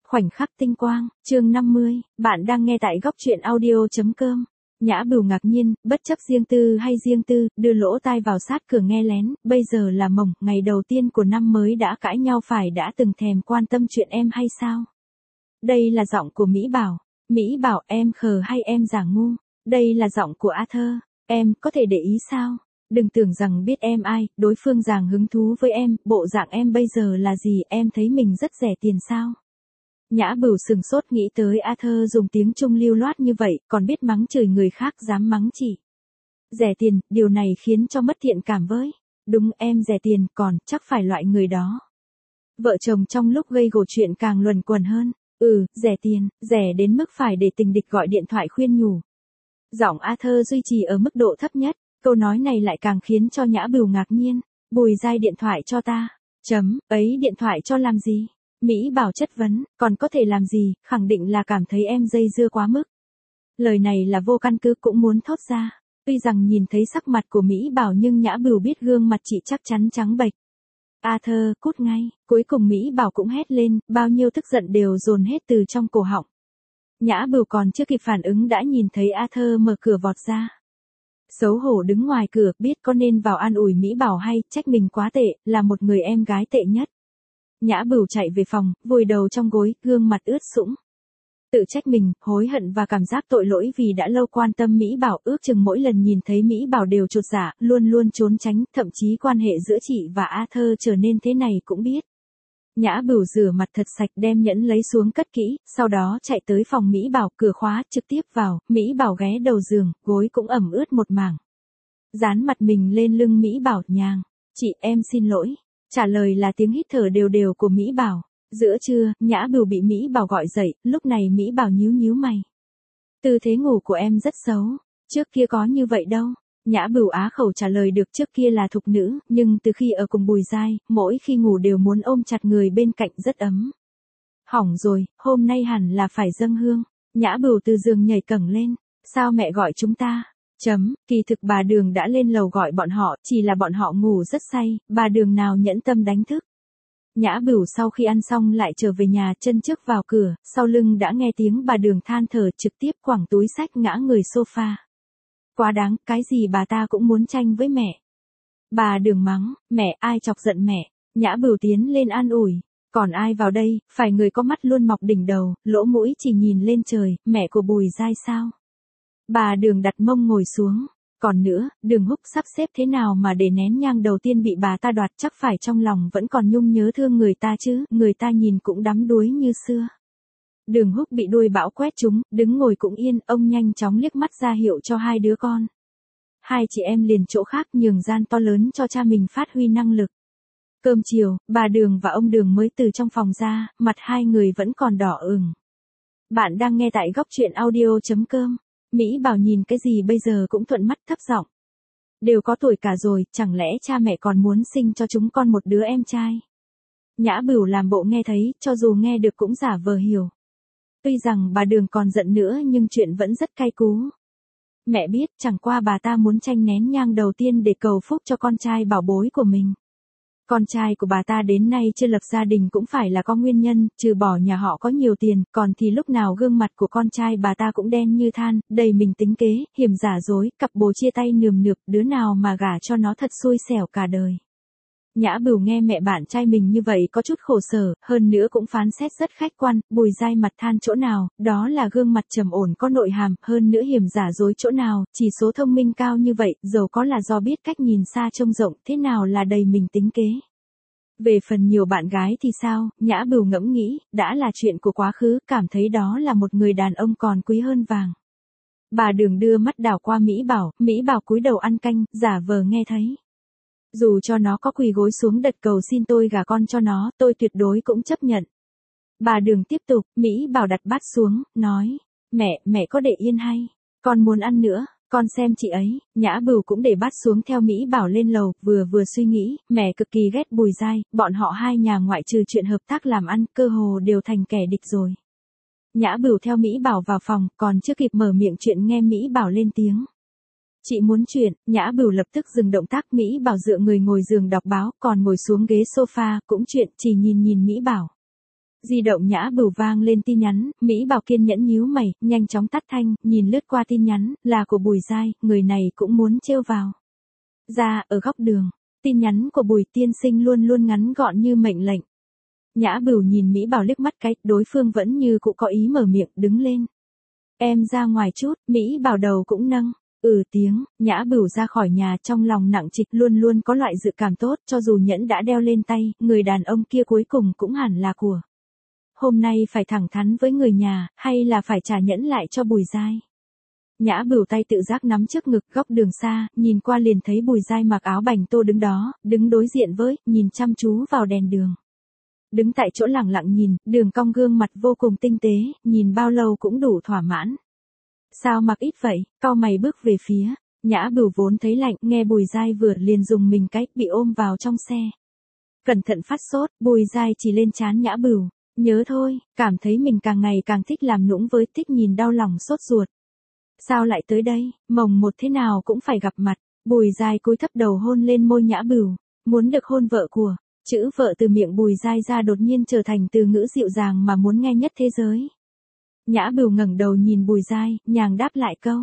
Khoảnh khắc tinh quang, chương 50, bạn đang nghe tại góc truyện audio.com. Nhã Bửu ngạc nhiên, bất chấp riêng tư hay riêng tư, đưa lỗ tai vào sát cửa nghe lén, bây giờ là mồng, ngày đầu tiên của năm mới đã cãi nhau phải đã từng thèm quan tâm chuyện em hay sao? Đây là giọng của Mỹ Bảo. Mỹ Bảo, em khờ hay em giả ngu? Đây là giọng của Arthur. Em có thể để ý sao? Đừng tưởng rằng biết em ai, đối phương giảng hứng thú với em, bộ dạng em bây giờ là gì, em thấy mình rất rẻ tiền sao? Nhã Bửu sừng sốt nghĩ tới Arthur dùng tiếng Trung lưu loát như vậy, còn biết mắng chửi người khác dám mắng chị. Rẻ tiền, điều này khiến cho mất thiện cảm với. Đúng, em rẻ tiền, còn chắc phải loại người đó. Vợ chồng trong lúc gây gổ chuyện càng luẩn quẩn hơn. Rẻ tiền, rẻ đến mức phải để tình địch gọi điện thoại khuyên nhủ. Giọng Arthur duy trì ở mức độ thấp nhất, câu nói này lại càng khiến cho Nhã Bửu ngạc nhiên. Bùi Giai điện thoại cho ta. Ấy điện thoại cho làm gì? Mỹ Bảo chất vấn, còn có thể làm gì, khẳng định là cảm thấy em dây dưa quá mức. Lời này là vô căn cứ cũng muốn thốt ra. Tuy rằng nhìn thấy sắc mặt của Mỹ Bảo nhưng Nhã Bửu biết gương mặt chị chắc chắn trắng bệch. Arthur, cút ngay, cuối cùng Mỹ Bảo cũng hét lên, bao nhiêu tức giận đều dồn hết từ trong cổ họng. Nhã Bửu còn chưa kịp phản ứng đã nhìn thấy Arthur mở cửa vọt ra. Xấu hổ đứng ngoài cửa, biết có nên vào an ủi Mỹ Bảo hay, trách mình quá tệ, là một người em gái tệ nhất. Nhã Bửu chạy về phòng, vùi đầu trong gối, gương mặt ướt sũng. Tự trách mình, hối hận và cảm giác tội lỗi vì đã lâu quan tâm Mỹ Bảo, ước chừng mỗi lần nhìn thấy Mỹ Bảo đều chột dạ, luôn luôn trốn tránh, thậm chí quan hệ giữa chị và Arthur trở nên thế này cũng biết. Nhã Bửu rửa mặt thật sạch đem nhẫn lấy xuống cất kỹ, sau đó chạy tới phòng Mỹ Bảo, cửa khóa, trực tiếp vào, Mỹ Bảo ghé đầu giường, gối cũng ẩm ướt một mảng. Dán mặt mình lên lưng Mỹ Bảo, nhàng, chị em xin lỗi. Trả lời là tiếng hít thở đều đều của Mỹ Bảo. Giữa trưa, Nhã Bửu bị Mỹ Bảo gọi dậy, lúc này Mỹ Bảo nhíu nhíu mày. Tư thế ngủ của em rất xấu, trước kia có như vậy đâu. Nhã Bửu á khẩu trả lời được trước kia là thục nữ, nhưng từ khi ở cùng Bùi Giai, mỗi khi ngủ đều muốn ôm chặt người bên cạnh rất ấm. Hỏng rồi, hôm nay hẳn là phải dâng hương. Nhã Bửu từ giường nhảy cẳng lên, sao mẹ gọi chúng ta? Kỳ thực bà Đường đã lên lầu gọi bọn họ, chỉ là bọn họ ngủ rất say, bà Đường nào nhẫn tâm đánh thức. Nhã Bửu sau khi ăn xong lại trở về nhà, chân trước vào cửa, sau lưng đã nghe tiếng bà Đường than thở, trực tiếp quẳng túi xách ngã người sofa. Quá đáng, cái gì bà ta cũng muốn tranh với mẹ. Bà Đường mắng, mẹ, ai chọc giận mẹ? Nhã Bửu tiến lên an ủi, còn ai vào đây, phải người có mắt luôn mọc đỉnh đầu, lỗ mũi chỉ nhìn lên trời, mẹ của Bùi Giai sao? Bà Đường đặt mông ngồi xuống. Còn nữa, Đường Húc sắp xếp thế nào mà để nén nhang đầu tiên bị bà ta đoạt, chắc phải trong lòng vẫn còn nhung nhớ thương người ta chứ, người ta nhìn cũng đắm đuối như xưa. Đường Húc bị đuôi bão quét trúng, đứng ngồi cũng yên, ông nhanh chóng liếc mắt ra hiệu cho hai đứa con. Hai chị em liền chỗ khác nhường gian to lớn cho cha mình phát huy năng lực. Cơm chiều, bà Đường và ông Đường mới từ trong phòng ra, mặt hai người vẫn còn đỏ ửng. Bạn đang nghe tại góc truyện audio.com. Mỹ Bảo nhìn cái gì bây giờ cũng thuận mắt thấp giọng. Đều có tuổi cả rồi, chẳng lẽ cha mẹ còn muốn sinh cho chúng con một đứa em trai? Nhã Bửu làm bộ nghe thấy, cho dù nghe được cũng giả vờ hiểu. Tuy rằng bà Đường còn giận nữa nhưng chuyện vẫn rất cay cú. Mẹ biết, chẳng qua bà ta muốn tranh nén nhang đầu tiên để cầu phúc cho con trai bảo bối của mình. Con trai của bà ta đến nay chưa lập gia đình cũng phải là có nguyên nhân, trừ bỏ nhà họ có nhiều tiền, còn thì lúc nào gương mặt của con trai bà ta cũng đen như than, đầy mình tính kế, hiểm giả dối, cặp bồ chia tay nườm nượp, đứa nào mà gả cho nó thật xui xẻo cả đời. Nhã Bửu nghe mẹ bạn trai mình như vậy có chút khổ sở, hơn nữa cũng phán xét rất khách quan, Bùi Giai mặt than chỗ nào, đó là gương mặt trầm ổn có nội hàm, hơn nữa hiểm giả dối chỗ nào, chỉ số thông minh cao như vậy, dầu có là do biết cách nhìn xa trông rộng, thế nào là đầy mình tính kế. Về phần nhiều bạn gái thì sao, Nhã Bửu ngẫm nghĩ, đã là chuyện của quá khứ, cảm thấy đó là một người đàn ông còn quý hơn vàng. Bà Đường đưa mắt đảo qua Mỹ Bảo cúi đầu ăn canh, giả vờ nghe thấy. Dù cho nó có quỳ gối xuống đất cầu xin tôi gả con cho nó, tôi tuyệt đối cũng chấp nhận. Bà Đường tiếp tục, Mỹ Bảo đặt bát xuống, nói, mẹ có để yên hay, con muốn ăn nữa, con xem chị ấy. Nhã Bửu cũng để bát xuống theo Mỹ Bảo lên lầu, vừa suy nghĩ, mẹ cực kỳ ghét Bùi Giai, bọn họ hai nhà ngoại trừ chuyện hợp tác làm ăn, cơ hồ đều thành kẻ địch rồi. Nhã Bửu theo Mỹ Bảo vào phòng, còn chưa kịp mở miệng chuyện nghe Mỹ Bảo lên tiếng. Chị muốn chuyện, Nhã Bửu lập tức dừng động tác, Mỹ Bảo dựa người ngồi giường đọc báo, còn ngồi xuống ghế sofa, cũng chuyện, chỉ nhìn Mỹ Bảo. Di động Nhã Bửu vang lên tin nhắn, Mỹ Bảo kiên nhẫn nhíu mày, nhanh chóng tắt thanh, nhìn lướt qua tin nhắn, là của Bùi Giai, người này cũng muốn trêu vào. Ra, ở góc đường, tin nhắn của Bùi tiên sinh luôn luôn ngắn gọn như mệnh lệnh. Nhã Bửu nhìn Mỹ Bảo liếc mắt cái, đối phương vẫn như cũng có ý mở miệng, đứng lên. Em ra ngoài chút, Mỹ Bảo đầu cũng nâng. Tiếng, Nhã Bửu ra khỏi nhà trong lòng nặng trịch luôn luôn có loại dự cảm tốt cho dù nhẫn đã đeo lên tay, người đàn ông kia cuối cùng cũng hẳn là của. Hôm nay phải thẳng thắn với người nhà, hay là phải trả nhẫn lại cho Bùi Giai. Nhã Bửu tay tự giác nắm trước ngực góc đường xa, nhìn qua liền thấy Bùi Giai mặc áo bành tô đứng đó, đứng đối diện với, nhìn chăm chú vào đèn đường. Đứng tại chỗ lặng lặng nhìn, đường cong gương mặt vô cùng tinh tế, nhìn bao lâu cũng đủ thỏa mãn. Sao mặc ít vậy, cau mày bước về phía, Nhã Bửu vốn thấy lạnh, nghe Bùi Giai vừa liền dùng mình cái, bị ôm vào trong xe. Cẩn thận phát sốt, Bùi Giai chỉ lên trán Nhã Bửu, nhớ thôi, cảm thấy mình càng ngày càng thích làm nũng với, thích nhìn đau lòng sốt ruột. Sao lại tới đây, mồng một thế nào cũng phải gặp mặt, Bùi Giai cúi thấp đầu hôn lên môi Nhã Bửu, muốn được hôn vợ của. Chữ vợ từ miệng Bùi Giai ra đột nhiên trở thành từ ngữ dịu dàng mà muốn nghe nhất thế giới. Nhã Bửu ngẩng đầu nhìn Bùi Giai, nhàng đáp lại câu.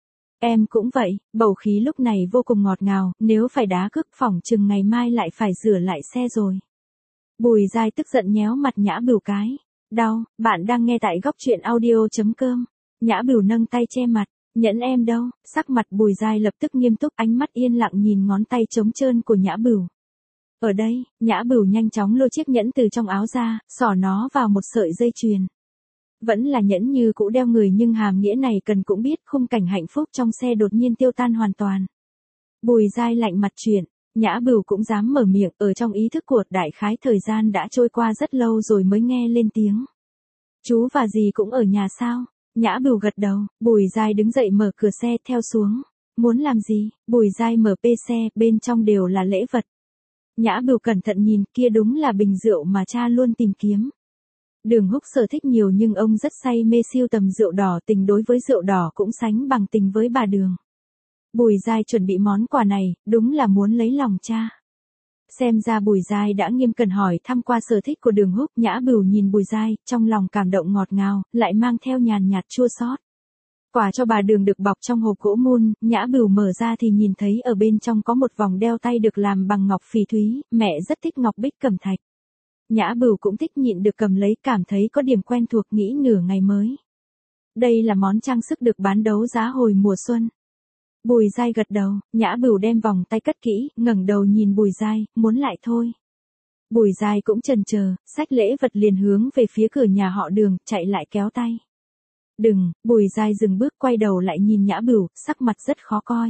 Em cũng vậy, bầu khí lúc này vô cùng ngọt ngào, nếu phải đá cước phỏng chừng ngày mai lại phải rửa lại xe rồi. Bùi Giai tức giận nhéo mặt Nhã Bửu cái. Đau, bạn đang nghe tại góc truyện audio.com. Nhã Bửu nâng tay che mặt, nhẫn em đâu, sắc mặt Bùi Giai lập tức nghiêm túc, ánh mắt yên lặng nhìn ngón tay trống trơn của Nhã Bửu. Ở đây, Nhã Bửu nhanh chóng lôi chiếc nhẫn từ trong áo ra, xỏ nó vào một sợi dây chuyền. Vẫn là nhẫn như cũ đeo người nhưng hàm nghĩa này cần cũng biết, khung cảnh hạnh phúc trong xe đột nhiên tiêu tan hoàn toàn. Bùi Giai lạnh mặt chuyển, Nhã Bửu cũng dám mở miệng, ở trong ý thức của đại khái thời gian đã trôi qua rất lâu rồi mới nghe lên tiếng. Chú và dì cũng ở nhà sao? Nhã Bửu gật đầu, Bùi Giai đứng dậy mở cửa xe theo xuống. Muốn làm gì? Bùi Giai mở xe, bên trong đều là lễ vật. Nhã Bửu cẩn thận nhìn, kia đúng là bình rượu mà cha luôn tìm kiếm. Đường Húc sở thích nhiều nhưng ông rất say mê sưu tầm rượu đỏ, tình đối với rượu đỏ cũng sánh bằng tình với bà Đường. Bùi Giai chuẩn bị món quà này, đúng là muốn lấy lòng cha. Xem ra Bùi Giai đã nghiêm cẩn hỏi thăm qua sở thích của Đường Húc. Nhã Bửu nhìn Bùi Giai, trong lòng cảm động ngọt ngào, lại mang theo nhàn nhạt chua xót. Quà cho bà Đường được bọc trong hộp gỗ mun, Nhã Bửu mở ra thì nhìn thấy ở bên trong có một vòng đeo tay được làm bằng ngọc phỉ thúy, mẹ rất thích ngọc bích cẩm thạch. Nhã Bửu cũng thích, nhịn được cầm lấy, cảm thấy có điểm quen thuộc, nghĩ nửa ngày mới. Đây là món trang sức được bán đấu giá hồi mùa xuân. Bùi Giai gật đầu, Nhã Bửu đem vòng tay cất kỹ, ngẩng đầu nhìn Bùi Giai, muốn lại thôi. Bùi Giai cũng chần chờ, xách lễ vật liền hướng về phía cửa nhà họ Đường, chạy lại kéo tay. Đừng, Bùi Giai dừng bước quay đầu lại nhìn Nhã Bửu, sắc mặt rất khó coi.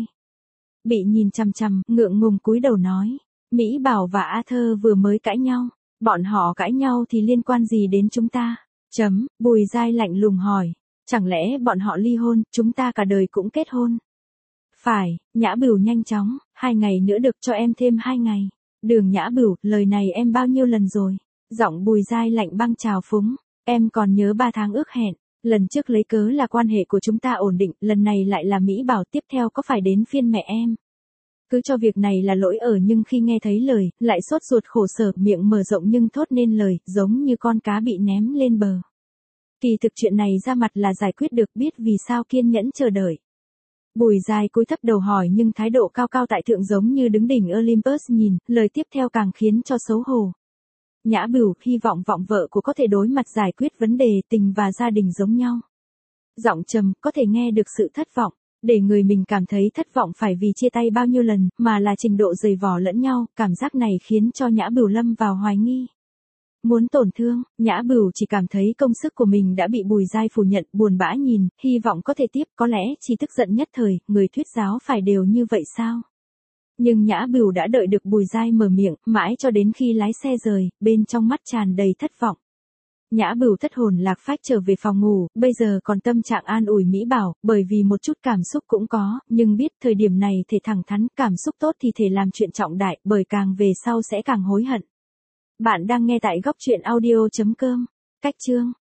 Bị nhìn chằm chằm, ngượng ngùng cúi đầu nói. Mỹ Bảo và A Thơ vừa mới cãi nhau. Bọn họ cãi nhau thì liên quan gì đến chúng ta? Bùi Giai lạnh lùng hỏi. Chẳng lẽ bọn họ ly hôn, chúng ta cả đời cũng kết hôn? Phải, Nhã Bửu nhanh chóng, 2 ngày nữa được cho em thêm 2 ngày. Đường Nhã Bửu, lời này em bao nhiêu lần rồi? Giọng Bùi Giai lạnh băng trào phúng. Em còn nhớ 3 tháng ước hẹn. Lần trước lấy cớ là quan hệ của chúng ta ổn định, lần này lại là Mỹ Bảo, tiếp theo có phải đến phiên mẹ em? Cứ cho việc này là lỗi ở, nhưng khi nghe thấy lời, lại sốt ruột khổ sở, miệng mở rộng nhưng thốt nên lời, giống như con cá bị ném lên bờ. Kỳ thực chuyện này ra mặt là giải quyết được, biết vì sao kiên nhẫn chờ đợi. Bùi Giai cúi thấp đầu hỏi nhưng thái độ cao cao tại thượng giống như đứng đỉnh Olympus nhìn, lời tiếp theo càng khiến cho xấu hổ. Nhã Bửu hy vọng vợ của có thể đối mặt giải quyết vấn đề, tình và gia đình giống nhau. Giọng trầm, có thể nghe được sự thất vọng. Để người mình cảm thấy thất vọng phải vì chia tay bao nhiêu lần, mà là trình độ dày vò lẫn nhau, cảm giác này khiến cho Nhã Bửu lâm vào hoài nghi. Muốn tổn thương, Nhã Bửu chỉ cảm thấy công sức của mình đã bị Bùi Giai phủ nhận, buồn bã nhìn, hy vọng có thể tiếp, có lẽ chỉ tức giận nhất thời, người thuyết giáo phải đều như vậy sao? Nhưng Nhã Bửu đã đợi được Bùi Giai mở miệng, mãi cho đến khi lái xe rời, bên trong mắt tràn đầy thất vọng. Nhã Bửu thất hồn lạc phách trở về phòng ngủ, bây giờ còn tâm trạng an ủi Mỹ Bảo, bởi vì một chút cảm xúc cũng có, nhưng biết thời điểm này thể thẳng thắn, cảm xúc tốt thì thể làm chuyện trọng đại, bởi càng về sau sẽ càng hối hận. Bạn đang nghe tại góc truyện audio.com. Cách chương